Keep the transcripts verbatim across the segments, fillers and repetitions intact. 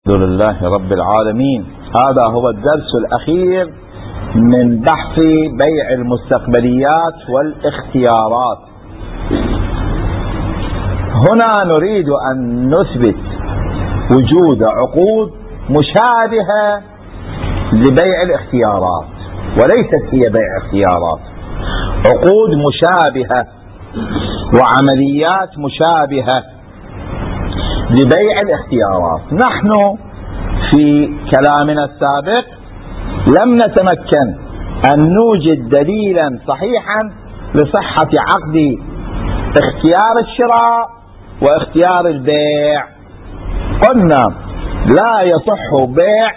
الحمد لله رب العالمين. هذا هو الدرس الأخير من بحث بيع المستقبليات والاختيارات. هنا نريد أن نثبت وجود عقود مشابهة لبيع الاختيارات، وليست هي بيع اختيارات، عقود مشابهة وعمليات مشابهة لبيع الاختيارات. نحن في كلامنا السابق لم نتمكن أن نوجد دليلا صحيحا لصحة عقد اختيار الشراء واختيار البيع. قلنا لا يصح بيع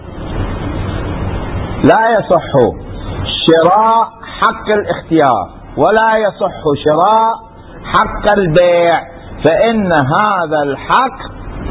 لا يصح شراء حق الاختيار ولا يصح شراء حق البيع، فإن هذا الحق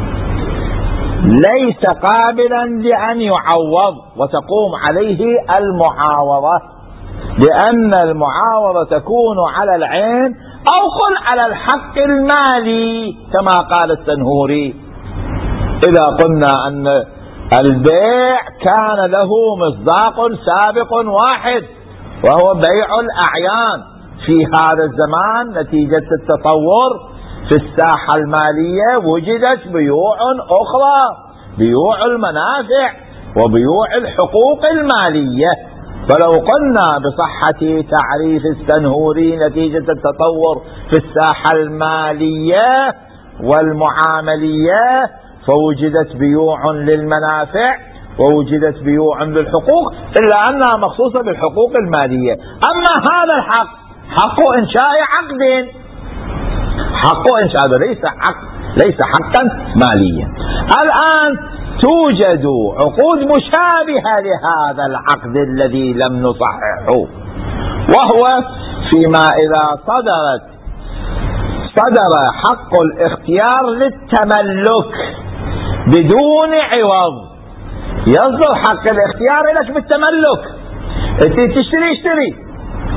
ليس قابلا لأن يعوض وتقوم عليه المعاوضة، لأن المعاوضة تكون على العين أو قل على الحق المالي كما قال السنهوري. إذا قلنا أن البيع كان له مصداق سابق واحد وهو بيع الأعيان، في هذا الزمان نتيجة التطور في الساحة المالية وجدت بيوع أخرى، بيوع المنافع وبيوع الحقوق المالية. فلو قلنا بصحة تعريف السنهوري نتيجة التطور في الساحة المالية والمعاملية فوجدت بيوع للمنافع ووجدت بيوع للحقوق، إلا أنها مخصوصة بالحقوق المالية. أما هذا الحق حق إنشاء عقد، حق إنشاء ليس حق ليس حقا ماليا. الآن توجد عقود مشابهة لهذا العقد الذي لم نصححه، وهو فيما إذا صدرت صدر حق الاختيار للتملك بدون عوض. يصدر حق الاختيار لك بالتملك، انت تشتري اشتري،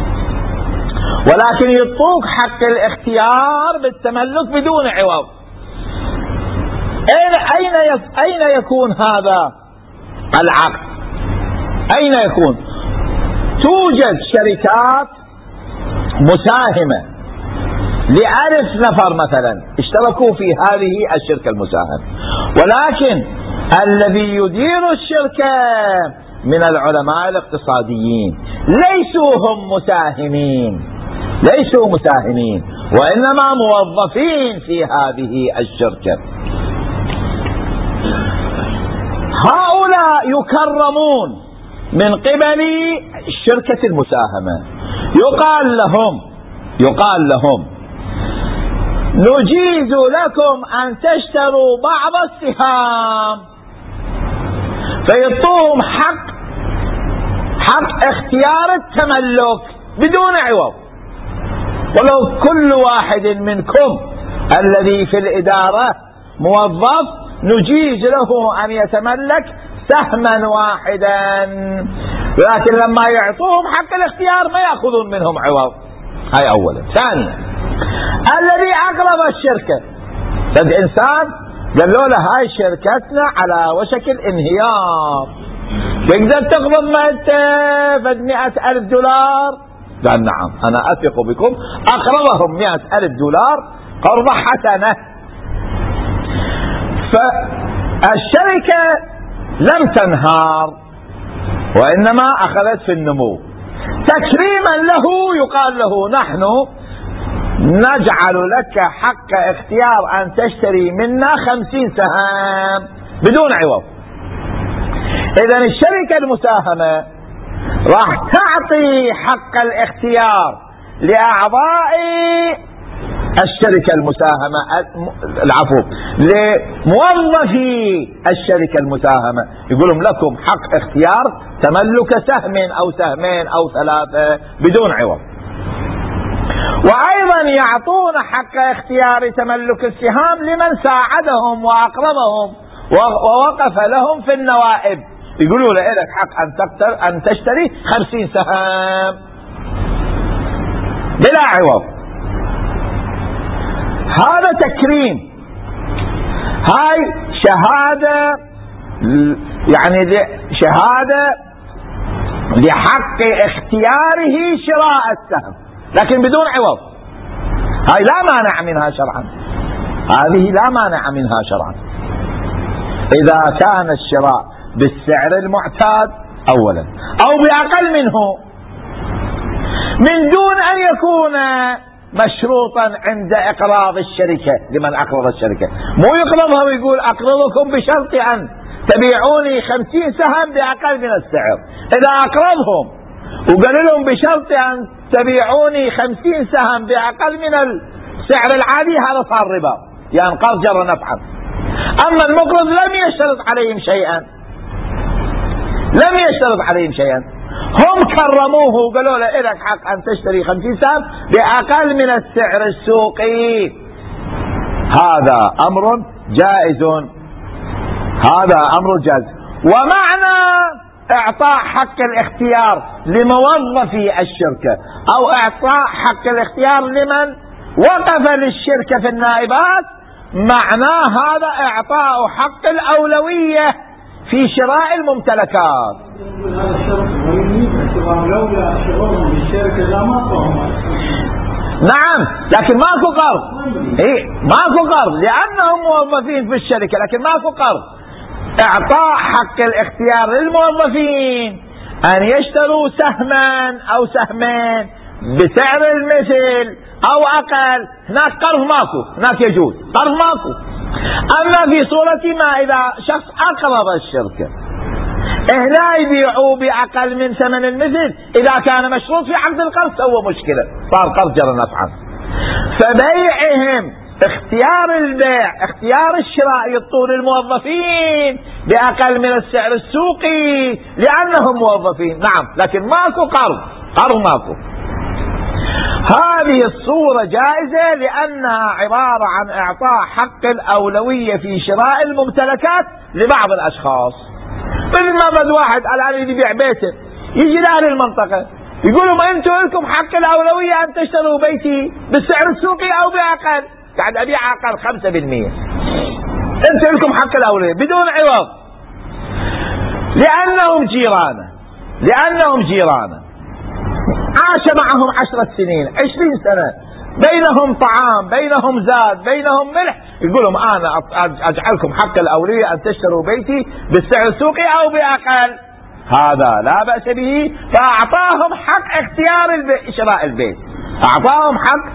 ولكن يطوق حق الاختيار بالتملك بدون عوض. أين أين يكون هذا العقد؟ أين يكون؟ توجد شركات مساهمة لألف نفر مثلا اشتركوا في هذه الشركة المساهمة، ولكن الذي يدير الشركة من العلماء الاقتصاديين ليسوا هم مساهمين، ليسوا مساهمين وإنما موظفين في هذه الشركة. هؤلاء يكرمون من قبل شركة المساهمة، يقال لهم يقال لهم نجيز لكم أن تشتروا بعض السهام، فيعطوهم حق حق اختيار التملك بدون عوض. ولو كل واحد منكم الذي في الإدارة موظف نجيز له أن يتملك سهما واحدا، لكن لما يعطوهم حق الاختيار ما يأخذون منهم عوض. هاي أولا. ثانيا، الذي أقرب الشركة فد إنسان قالوا له هاي شركتنا على وشك الانهيار، تقدر تقبض مالته فد مئة ألف دولار؟ قال نعم، أنا أثق بكم. أقرضهم مئة ألف دولار قرض حسنة. فالشركة لم تنهار وإنما أخذت في النمو. تكريما له يقال له نحن نجعل لك حق اختيار أن تشتري منا خمسين سهم بدون عوض. إذن الشركة المساهمة راح تعطي حق الاختيار لأعضاء الشركة المساهمة، العفو، لموظفي الشركة المساهمة، يقولون لكم حق اختيار تملك سهم أو سهمين أو ثلاثة بدون عوض. وأيضا يعطون حق اختيار تملك السهام لمن ساعدهم وأقربهم ووقف لهم في النوائب، يقولوا له لك حق أن تقدر أن تشتري خمسين سهم بلا عوض. هذا تكريم، هاي شهادة يعني شهادة لحق اختياره شراء السهم لكن بدون عوض، هاي لا مانع منها شرعا، هذه لا مانع منها شرعا إذا كان الشراء بالسعر المعتاد أولا أو بأقل منه، من دون أن يكون مشروطا عند إقراض الشركة لمن أقرض الشركة. مو يقرضها ويقول أقرضكم بشرط أن تبيعوني خمسين سهم بأقل من السعر، إذا أقرضهم وقال لهم بشرط أن تبيعوني خمسين سهم بأقل من السعر العادي، هذا صار ربا، يعني قرض جر نفعا. أما المقرض لم يشترط عليهم شيئا، لم يشترط عليهم شيئا، هم كرموه وقالوا له لك حق أن تشتري خمسين سهم بأقل من السعر السوقي، هذا أمر جائز، هذا أمر جائز. ومعنى إعطاء حق الاختيار لموظفي الشركة أو إعطاء حق الاختيار لمن وقف للشركة في النائبات، معناه هذا إعطاء حق الأولوية في شراء الممتلكات. هذا الشرط لولا شغلهم بالشركة لا ما قاموا. نعم، لكن ماكو قرض، إيه ماكو قرض لأنهم موظفين في الشركة، لكن ماكو قرض. إعطاء حق الاختيار للموظفين أن يشتروا سهما أو سهمين بسعر المثل أو أقل، هناك قرض ماكو، هناك يجوز قرض ماكو. أما في صورة ما إذا شخص أقرض الشركة، هنا يبيعوا بأقل من ثمن المثل، إذا كان مشروط في عقد القرض سوى مشكلة، صار قرض جر نفعا. فبيعهم اختيار البيع اختيار الشراء يعطون الموظفين بأقل من السعر السوقي لأنهم موظفين، نعم، لكن ماكو قرض، قرض ماكو. هذه الصورة جائزة لأنها عبارة عن إعطاء حق الأولوية في شراء الممتلكات لبعض الأشخاص. مثل ما بد واحد الآن يبيع بيته، يجي لأهل المنطقة يقولوا ما أنتم لكم حق الأولوية أن تشتروا بيتي بالسعر السوقي أو بأقل، قاعد أبيع أقل خمسة بالمئة، أنتم لكم حق الأولوية بدون عوض، لأنهم جيرانه، لأنهم جيرانه عاش معهم عشرة سنين عشرين سنة، بينهم طعام بينهم زاد بينهم ملح، يقولهم أنا أجعلكم حق الأولوية أن تشتروا بيتي بالسعر السوقي أو بأقل، هذا لا بأس به. فأعطاهم حق اختيار البيت شراء البيت، أعطاهم حق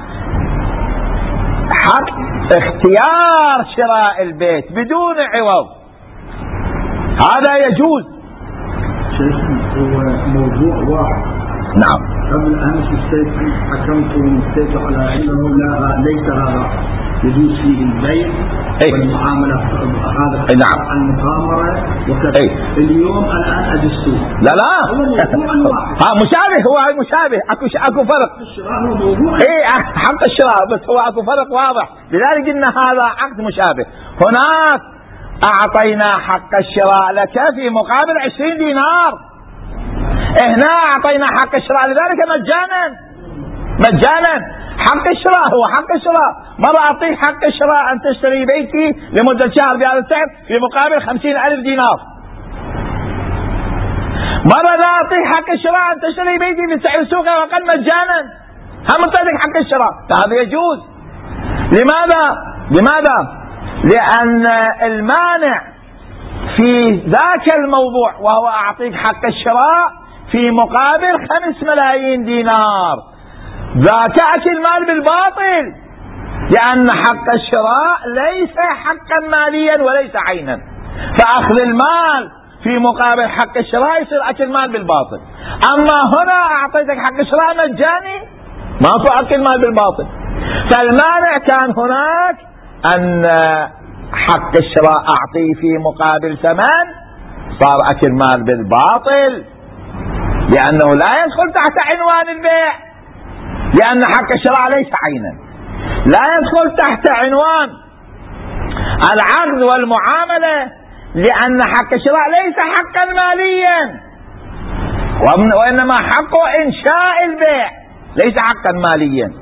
حق اختيار شراء البيت بدون عوض، هذا يجوز. هو موضوع واحد. نعم. قبل أمس حكمت ومستيت على أنه لا ليس هذا يجوز فيه البيع والمعاملة، هذا نعم المغامرة وكذا. اليوم الآن أجلسوا لا لا ها مشابه، هو مشابه، اكو اكو فرق. الشراء هو موضوع اي حق الشراء، بس هو اكو فرق واضح، لذلك قلنا هذا عقد مشابه. هناك أعطينا حق الشراء لك في مقابل عشرين دينار، هنا أعطينا حق الشراء لذلك مجانا، مجانا. حق الشراء هو حق الشراء، مرة أعطيك حق الشراء أن تشتري بيتي لمدة شهر بهذا السعر في مقابل خمسين ألف دينار، مرة لا أعطيك حق الشراء أن تشتري بيتي بسعر السوق وأقل مجانا، هم أعطيك حق الشراء، فهذا يجوز. لماذا؟ لماذا؟ لأن المانع في ذاك الموضوع وهو أعطيك حق الشراء في مقابل خمس ملايين دينار، ذاك أكل مال بالباطل، لأن حق الشراء ليس حقا ماليا وليس عينا، فأخذ المال في مقابل حق الشراء يصير أكل مال بالباطل. أما هنا أعطيتك حق الشراء مجاني، ما هو أكل مال بالباطل. فالمانع كان هناك أن حق الشراء أعطيه في مقابل ثمن، صار أكل مال بالباطل، لأنه لا يدخل تحت عنوان البيع، لأن حق الشراء ليس عينا، لا يدخل تحت عنوان العقد والمعاملة، لأن حق الشراء ليس حقا ماليا، وإنما حق إنشاء البيع ليس حقا ماليا.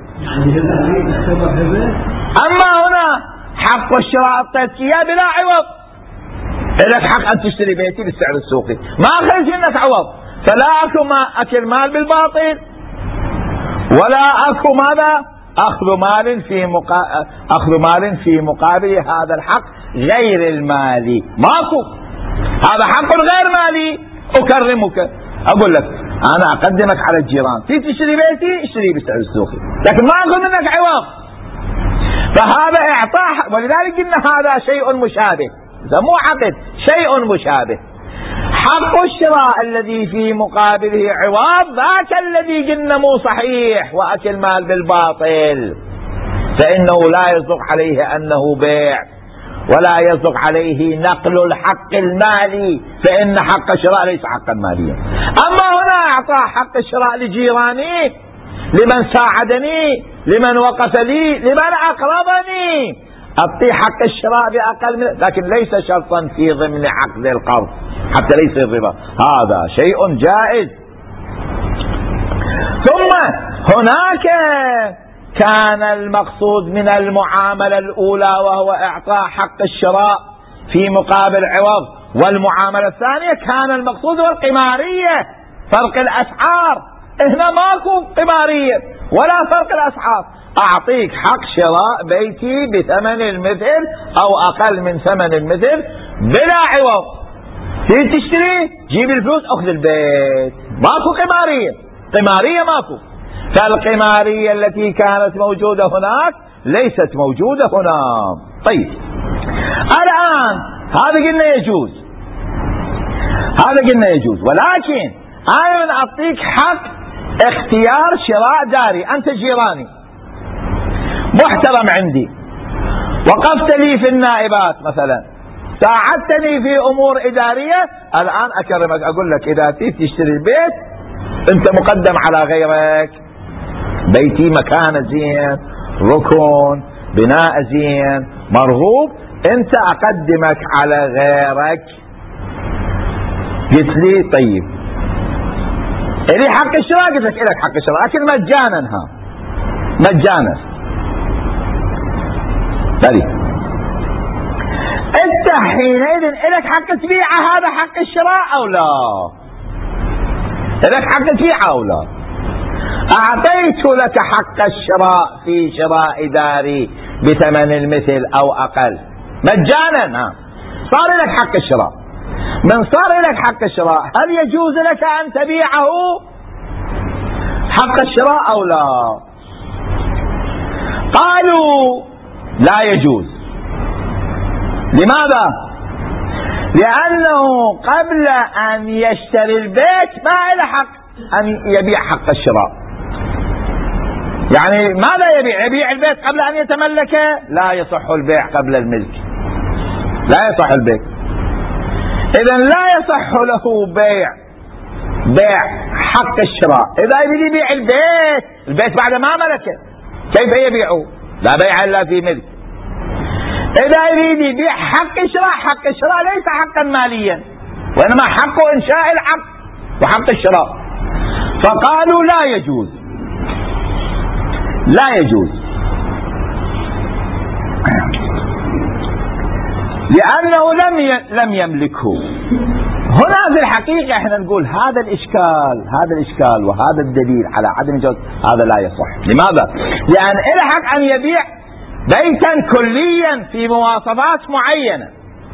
أما هنا حق الشراء التزكية بلا عوض، لك حق أن تشتري بيتي بالسعر السوقي، ما أخذت منك عوض، فلا أكو ما أكل مال بالباطل، ولا أكو ماذا أخذ مال في مقا... أخذ مال في مقابل هذا الحق غير المالي، ماكو. هذا حق غير مالي. أكرمك، أقول لك أنا أقدمك على الجيران، تيجي تشتري بيتي اشتري بالسعر السوقي، لكن ما أخذ منك عوض. فهذا إعطاء، ولذلك قلنا هذا شيء مشابه، مو عقد، شيء مشابه. حق الشراء الذي في مقابله عوض ذاك الذي قلنا مو صحيح وأكل مال بالباطل، فإنه لا يصدق عليه أنه بيع، ولا يصدق عليه نقل الحق المالي، فإن حق الشراء ليس حقا ماليا. أما هنا أعطى حق الشراء لجيراني، لمن ساعدني، لمن وقف لي، لمن أقربني، أعطي حق الشراء بأقل من، لكن ليس شرطا في ضمن عقد القرض حتى ليس الربا، هذا شيء جائز. ثم هناك كان المقصود من المعاملة الأولى وهو إعطاء حق الشراء في مقابل عوض، والمعاملة الثانية كان المقصود هو القمارية، فرق الأسعار. هنا ماكو قمارية ولا فرق الأسعار، أعطيك حق شراء بيتي بثمن المثل أو أقل من ثمن المثل بلا عوض، تيجي تشتري جيب الفلوس أخذ البيت، ماكو قمارية، قمارية ماكو. فالقمارية التي كانت موجودة هناك ليست موجودة هنا. طيب الآن هذا قلنا يجوز، هذا قلنا يجوز، ولكن أنا أعطيك حق اختيار شراء داري، أنت جيراني محترم عندي، وقفت لي في النائبات مثلا، ساعدتني في أمور إدارية، الآن أكرمك أقول لك إذا تيجي تشتري البيت أنت مقدم على غيرك، بيتي مكان زين، ركن، بناء زين، مرغوب، أنت أقدمك على غيرك. قلت لي طيب إلي حق الشراء، قلت لك إلك حق الشراء لكن مجانا، ها مجانا. بلي أنت حينئذ إلك حق تبيع هذا حق الشراء أو لا؟ إلك حق تبيع أو لا؟ أعطيت لك حق الشراء في شراء داري بثمن المثل أو أقل مجانا، ها صار لك حق الشراء. من صار لك حق الشراء هل يجوز لك أن تبيعه حق الشراء أو لا؟ قالوا لا يجوز. لماذا؟ لأنه قبل أن يشتري البيت ما له حق أن يبيع حق الشراء. يعني ماذا يبيع؟ يبيع البيت قبل أن يتملكه؟ لا يصح البيع قبل الملك، لا يصح البيع. إذا لا يصح له بيع بيع حق الشراء. إذا يريد يبيع البيت، البيت بعد ما ملكه كيف يبيعه؟ لا بيع إلا في ملك. إذا يريد يبيع حق الشراء، حق الشراء ليس حقا ماليا، وإنما حق إنشاء العقد وحق الشراء. فقالوا لا يجوز، لا يجوز، لأنه لم لم يملكه. هنا في الحقيقة احنا نقول هذا الإشكال، هذا الإشكال وهذا الدليل على عدم الجواز، هذا لا يصح. لماذا؟ لأن له حق أن يبيع بيتا كليا في مواصفات معينة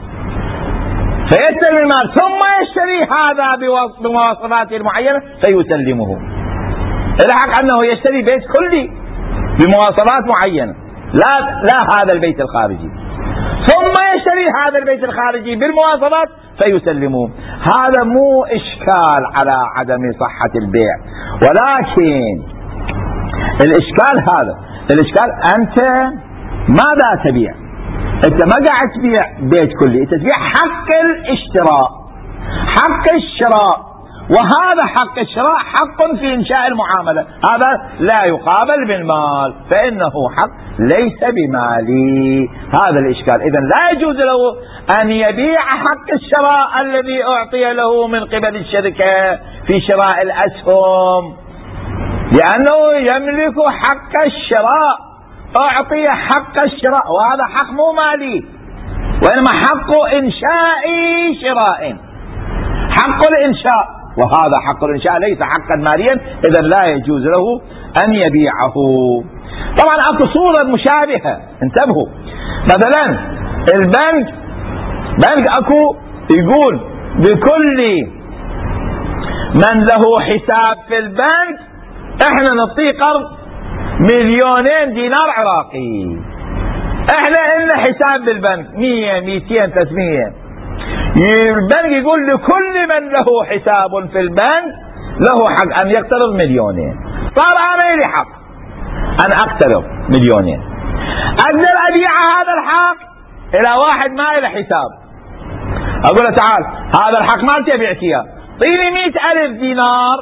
فيستلم المال، ثم يشتري هذا بمواصفات معينة فيسلمه. له حق أنه يشتري بيت كلي بمواصفات معينة، لا لا هذا البيت الخارجي، ثم يشتري هذا البيت الخارجي بالمواصفات فيسلموه. هذا مو إشكال على عدم صحة البيع، ولكن الإشكال هذا، الإشكال أنت ماذا تبيع؟ أنت ما قاعد تبيع بيت كلي، أنت تبيع حق الاشتراء، حق الشراء، وهذا حق الشراء حق في إنشاء المعاملة، هذا لا يقابل بالمال، فإنه حق ليس بمالي. هذا الإشكال. إذن لا يجوز له أن يبيع حق الشراء الذي أعطي له من قبل الشركة في شراء الأسهم، لأنه يملك حق الشراء، أعطي حق الشراء، وهذا حق مو مالي، وإنما حق إنشاء شراء، حق الإنشاء، وهذا حق الإنشاء ليس حقا ماليا، إذا لا يجوز له أن يبيعه. طبعا أكو صورة مشابهة، انتبهوا، مثلا البنك بنك أكو يقول بكل من له حساب في البنك احنا نعطيه قرض مليونين دينار عراقي. احنا لنا حساب بالبنك مية ميتين ثلاثمية، البنك يقول لكل من له حساب في البنك له حق ان يقترض مليونين. صار انا لي حق ان اقترض مليونين، اقدر ابيع هذا الحق الى واحد ما له حساب، اقول له تعال هذا الحق مالتي ابيعك اياه، اعطيني مئة الف دينار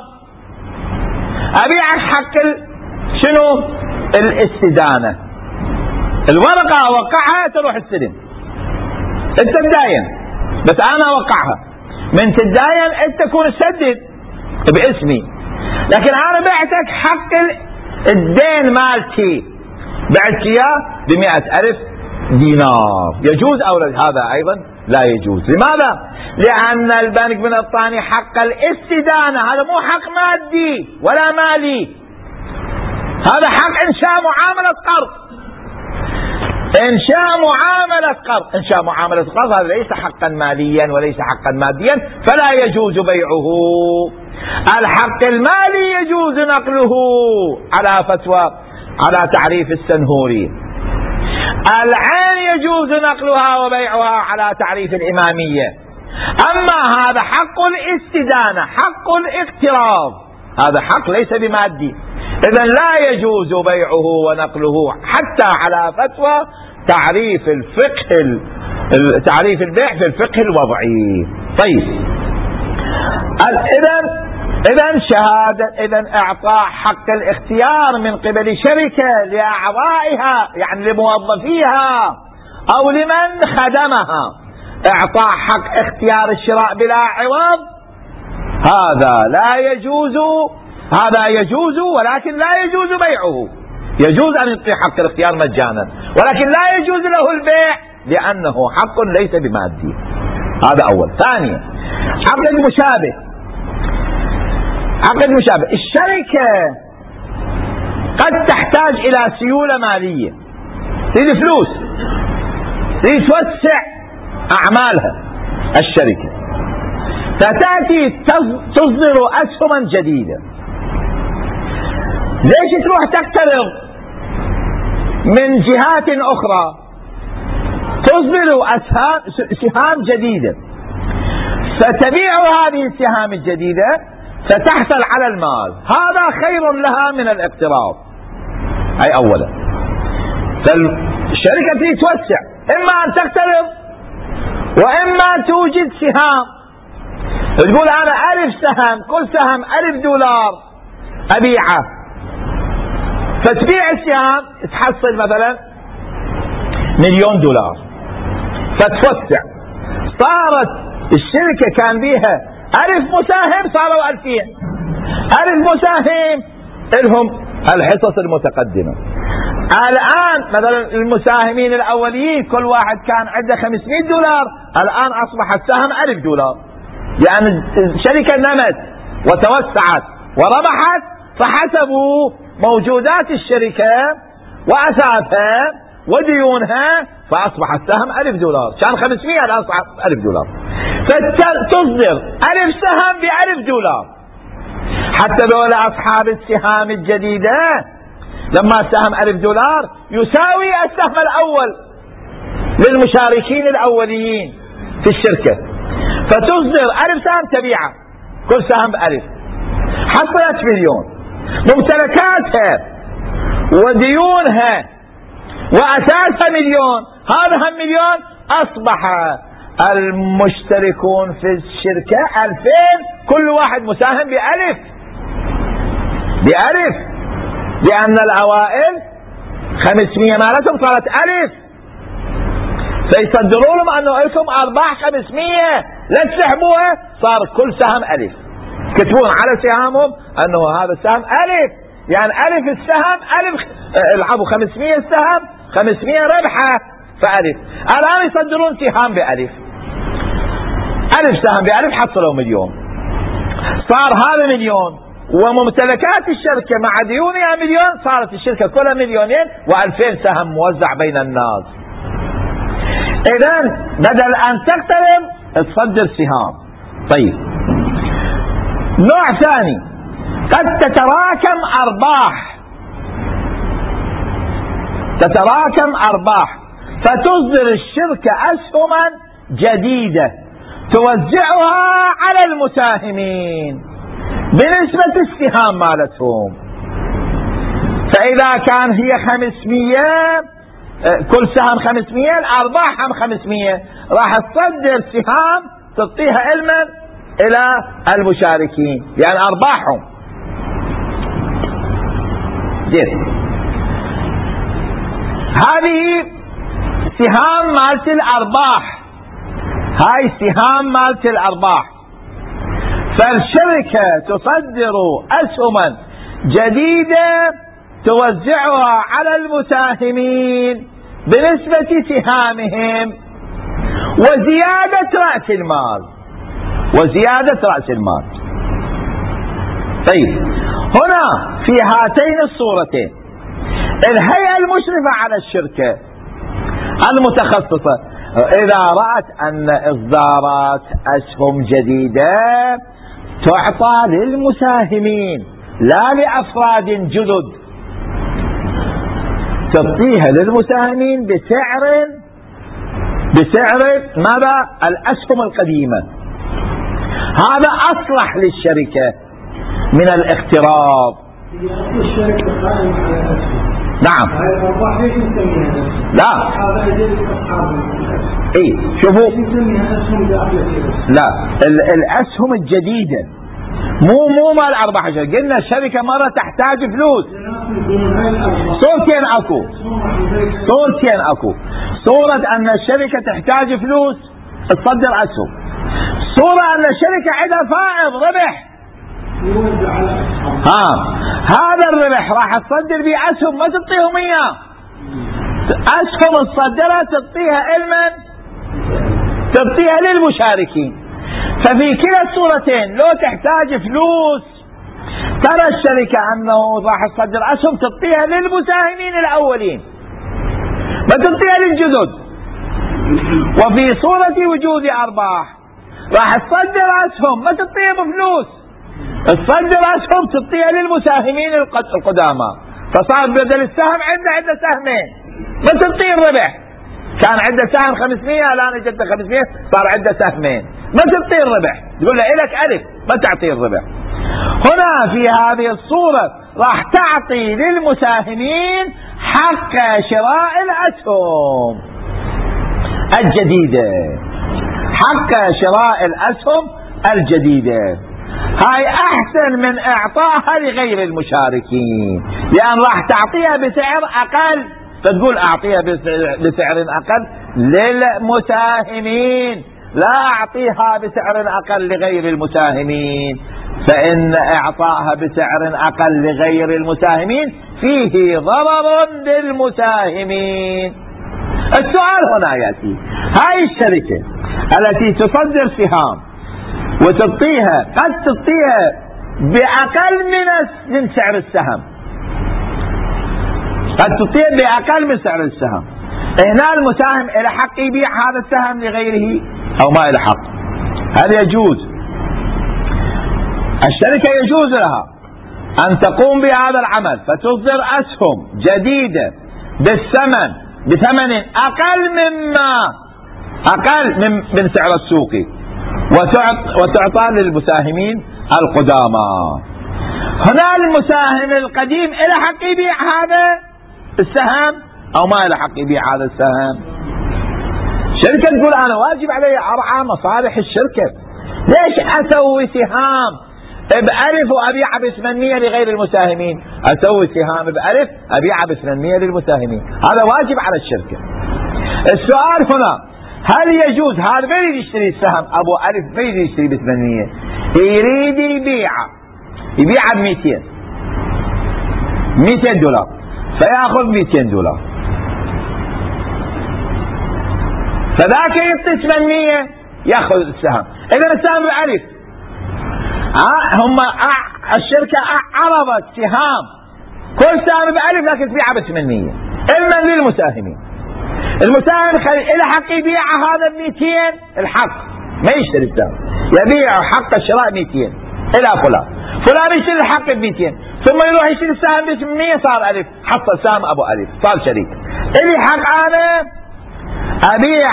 ابيعك حق ال... شنو الاستدانة، الورقة اوقعها تروح السجن، انت تداين بس انا اوقعها، من تداين انت تكون تسدد باسمي، لكن انا بعتك حق الدين مالتي، بعتك اياه بمئة الف دينار، يجوز او هذا ايضا لا يجوز. لماذا؟ لان البنك من الثاني حق الاستدانة، هذا مو حق مادي ولا مالي، هذا حق انشاء معاملة قرض، انشاء معاملة قرض، انشاء معاملة قرض هذا ليس حقا ماليا وليس حقا ماديا، فلا يجوز بيعه. الحق المالي يجوز نقله على فتوى على تعريف السنهوري، العين يجوز نقلها وبيعها على تعريف الإمامية، أما هذا حق الاستدانة حق الاقتراض هذا حق ليس بمادي، إذن لا يجوز بيعه ونقله حتى على فتوى تعريف الفقه تعريف البيع في الفقه الوضعي. طيب إذن إذن شهادة إذن إعطاء حق الاختيار من قبل شركة لأعضائها يعني لموظفيها أو لمن خدمها، إعطاء حق اختيار الشراء بلا عوض هذا لا يجوز، هذا يجوز ولكن لا يجوز بيعه. يجوز أن يعطي حق الاختيار مجانا ولكن لا يجوز له البيع لأنه حق ليس بمادي. هذا أول. ثانيا عقد مشابه، عقد مشابه الشركة قد تحتاج إلى سيولة مالية، تريد فلوس، تريد توسع أعمالها الشركة، فتأتي تصدر أسهما جديدة. ليش تروح تقترض من جهات أخرى؟ تصدر أسهام سهام جديدة فتبيع هذه السهام الجديدة فتحصل على المال، هذا خير لها من الاقتراض. أي أولا فالشركة تريد توسع، إما أن تقترض وإما توجد سهام، تقول أنا ألف سهم، كل سهم ألف دولار أبيعه، فتبيع السهام تحصل مثلا مليون دولار فتوسع، صارت الشركة كان بيها ألف مساهم صاروا ألفين، ألف مساهم لهم الحصص المتقدمة. الآن مثلا المساهمين الأوليين كل واحد كان عنده خمسمائة دولار، الآن أصبح السهم ألف دولار، لأن الشركة نمت وتوسعت وربحت، فحسبوا موجودات الشركة وأثاثها وديونها فأصبح السهم ألف دولار، كان خمسمائة الآن أصبح ألف دولار، فتصدر ألف سهم بألف دولار، حتى ذولا أصحاب السهام الجديدة لما السهم ألف دولار يساوي السهم الأول للمشاركين الأوليين في الشركة، فتصدر ألف سهم تبيعه كل سهم بألف، حصلت مليون، ممتلكاتها وديونها وأساسها مليون، هذا هم مليون، أصبح المشتركون في الشركة ألفين، كل واحد مساهم بألف بألف، لأن الأوائل خمسمائة مالتهم صارت ألف، فيصدروا لهم أنه لكم أرباح خمسمائة لا تسحبوها، صار كل سهم ألف، كتبون على سهامهم أنه هذا السهم ألف، يعني ألف السهم ألف، العبوا خمسمائة السهم، خمسمائة ربحة، فألف. الآن يصدرون سهام بألف، ألف سهم بألف حصلوا مليون، صار هذا مليون، وممتلكات الشركة مع ديونها مليون، صارت الشركة كلها مليونين وألفين سهم موزع بين الناس. إذن بدل أن تقترب تصدر سهام. طيب، نوع ثاني، قد تتراكم أرباح، تتراكم أرباح فتصدر الشركة أسهما جديدة توزعها على المساهمين بنسبة السهام مالتهم. فإذا كان هي خمسمية، كل سهم خمسمية، أرباحهم خمسمية، راح تصدر سهام تعطيها علما إلى المشاركين، يعني أرباحهم. زين، هذه سهام مالت الأرباح، هاي سهام مالت الأرباح. فالشركة تصدر أسهما جديدة توزعها على المساهمين بنسبة سهامهم وزيادة رأس المال، وزيادة رأس المال. طيب، هنا في هاتين الصورتين الهيئة المشرفة على الشركة المتخصصة إذا رأت أن إصدارات أسهم جديدة تعطى للمساهمين لا لأفراد جدد، تعطيها للمساهمين بسعر بسعر ماذا؟ الأسهم القديمة. هذا أصلح للشركة من الاختراق. نعم. لا. اي شوفوا، لا، الأسهم الجديدة مو مو مال أربعة عشر. قلنا الشركة مرة تحتاج فلوس. صورتين اكو، صورتين اكو، صورة ان الشركة تحتاج فلوس تصدر أسهم، صورة ان الشركة عندها فائض ربح. ها، هذا الربح راح تصدر به أسهم، ما تعطيهم اياه أسهم تصدرها، تعطيها علما، تعطيها للمشاركين. ففي كلا الصورتين لو تحتاج فلوس ترى الشركة أنه راح تصدر أسهم تعطيها للمساهمين الأولين، ما تعطيها للجدد. وفي صورة وجود أرباح راح تصدر أسهم ما تعطيها بفلوس، تصدر أسهم تعطيها للمساهمين القدامى. فصار بدل السهم عنده عنده سهمين، ما تعطيه الربح. كان عنده سهم خمسمية، الآن اجت خمسمية، صار عنده سهمين، ما تعطيه الربح. تقول له إلك ألف، ما تعطيه الربح. هنا في هذه الصورة راح تعطي للمساهمين حق شراء الأسهم الجديدة، حق شراء الأسهم الجديدة. هاي أحسن من إعطائها لغير المشاركين، لأن راح تعطيها بسعر أقل، فتقول أعطيها بسعر أقل للمساهمين، لا أعطيها بسعر أقل لغير المساهمين، فإن إعطائها بسعر أقل لغير المساهمين فيه ضرر للمساهمين. السؤال هنا يأتي، هاي الشركة التي تصدر سهام وتعطيها، قد تعطيها بأقل من من سعر السهم، قد تعطيها بأقل من سعر السهم. هنا المساهم له حق يبيع هذا السهم لغيره أو ما له حق؟ هل يجوز؟ الشركة يجوز لها أن تقوم بهذا العمل فتصدر أسهم جديدة بالثمن بثمن أقل مما أقل من من سعر السوقي وتعطى للمساهمين القدامى. هنا المساهم القديم له حق يبيع هذا السهم أو ما له حق يبيع هذا السهم؟ شركة تقول أنا واجب علي أرعى مصالح الشركة، ليش أسوي سهام بألف وأبيعها بثمانية لغير المساهمين؟ أسوي سهام بألف أبيعها بثمانية للمساهمين، هذا واجب على الشركة. السؤال هنا، هل يجوز هذا ما يريد يشتري السهم أبو ألف، ما يريد يشتري بثمانية، يريد يبيعها يبيعها بمئتين مئتين دولار، فيأخذ مئتين دولار، فذاك يعطي ثمانمية ياخذ السهم. اذا السهم بألف. آه هم آه الشركة آه عرضت سهام كل سهم بألف لكن تبيعها بثمانمية علما للمساهمين. المساهم له حق يبيع هذا بمئتين الحق ما يشتري السهم، يبيع حق الشراء مئتين الى فلان، فلان يشتري الحق بمئتين ثم يروح يشتري السهم بثمانمية صار ألف، حط سهم أبو ألف صار شريك. إلي حق أنا أبيع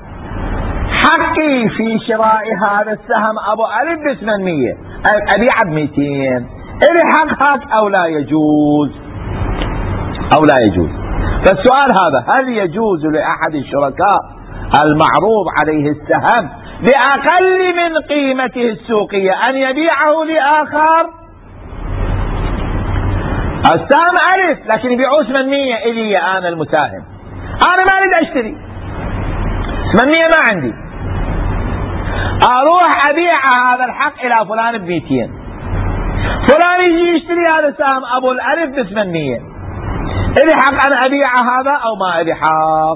حقي في شراء هذا السهم أبو ألف بثمانمية أبيع بمئتين. إلي حق هاك أو لا يجوز؟ أو لا يجوز. فالسؤال هذا هل يجوز لأحد الشركاء المعروض عليه السهم بأقل من قيمته السوقية أن يبيعه لآخر؟ السهم ألف لكن يبيعوه ثمانمية إلي أنا المساهم، أنا ما أريد أشتري ثمانمية ما عندي، أروح أبيع هذا الحق إلى فلان بمئتين، فلان يجي يشتري هذا السهم أبو الألف بثمانمية، إلي حق أنا أبيع هذا أو ما إلي حق؟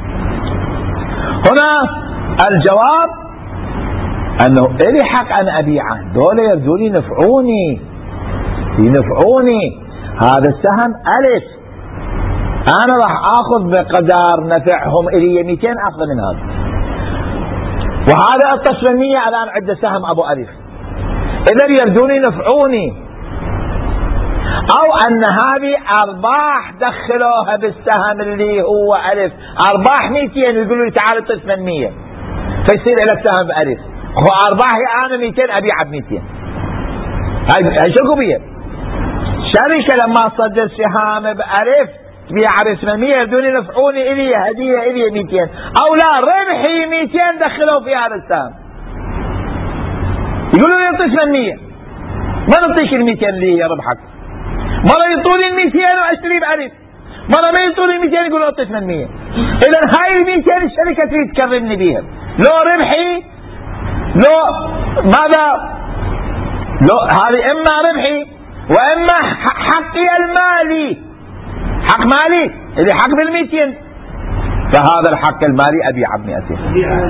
هنا الجواب أنه إلي حق أنا أبيعه، دول يريدون ينفعوني ينفعوني هذا السهم ألف، أنا راح أخذ بقدر نفعهم إلي مئتين أخذ من هذا، وهذا التصميمية الآن عند سهم أبو ألف، إذا يريدون ينفعوني، أو أن هذه أرباح دخلوها بالسهم اللي هو ألف، أرباح مئتين ويقولوا لي تعال اعطي ثمانمية فيصير لك سهم بألف، هو أرباحي أنا مئتين أبيعها بمئتين. هاي شو بيه؟ شركة لما تصدر سهام بألف تبيعها بثمانمية يريدون ينفعوني إلي هدية إلي مئتين، أو لا ربحي مئتين دخلوا في هذا السهم، يقولوا لي اعطي ثمانمية ما نعطيك المئتين اللي هي ربحك، مرة يطولي المئتين واشتري بألف، مرة ما يطولي المئتين يقولوا اعطي ثمانمية. إذا هاي المئتين الشركة تريد تكرمني بيها، لو ربحي لو ماذا لو هذه إما ربحي وإما حقي المالي، حق مالي اللي حق بالمئتين، فهذا الحق المالي أبيع بمئتين.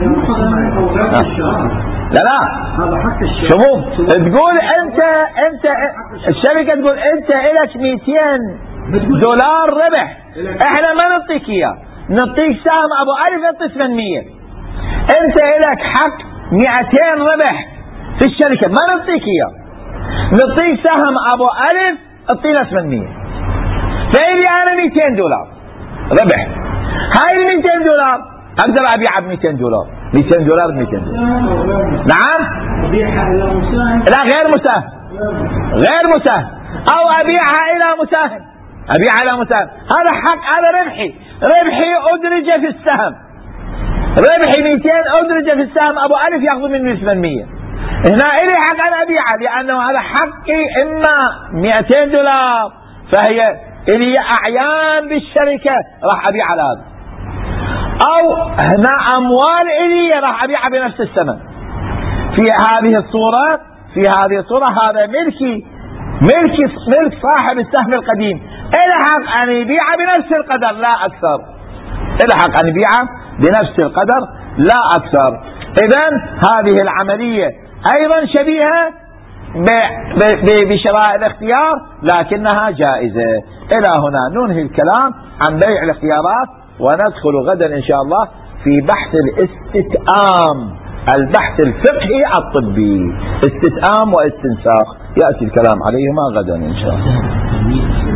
لا لا هذا حق الشركة. شوف تقول أنت أنت الشركة تقول أنت إلك مئتين دولار ربح، إحنا ما نعطيك إياه، نعطيك سهم أبو ألف نعطي ثمانمية، أنت إلك حق مئتين ربح في الشركة ما نعطيك إياه، نعطيك سهم أبو ألف اعطينا ثمانمية، فإلي أنا مئتين دولار ربح، هاي ال مئتين دولار أقدر أبيعها ب مئتين دولار، مئتين دولار ب مئتين دولار. نعم لا غير مساهم، غير مساهم، أو أبيعها إلى مساهم، أبيعها إلى مساهم، هذا حق، هذا ربحي، ربحي أدرج في السهم، ربحي مئتين أدرج في السهم أبو ألف يأخذ مني ثمانمية، هنا إلي حق أنا أبيعها لأنه هذا حقي إما مئتين دولار فهي إلي أعيان بالشركة راح أبيع على هذا، أو هنا أموال إلي راح أبيعها بنفس الثمن. في هذه الصورة في هذه الصورة هذا ملكي، ملكي ملك صاحب السهم القديم، إلى حق أن يبيعها بنفس القدر لا أكثر، إلى حق أن يبيعها بنفس القدر لا أكثر. إذن هذه العملية أيضا شبيهة بشراء الاختيار لكنها جائزة. إلى هنا ننهي الكلام عن بيع الاختيارات، وندخل غدا إن شاء الله في بحث الاستتئام، البحث الفقهي الطبي، استتئام واستنساخ، يأتي الكلام عليهما غدا إن شاء الله.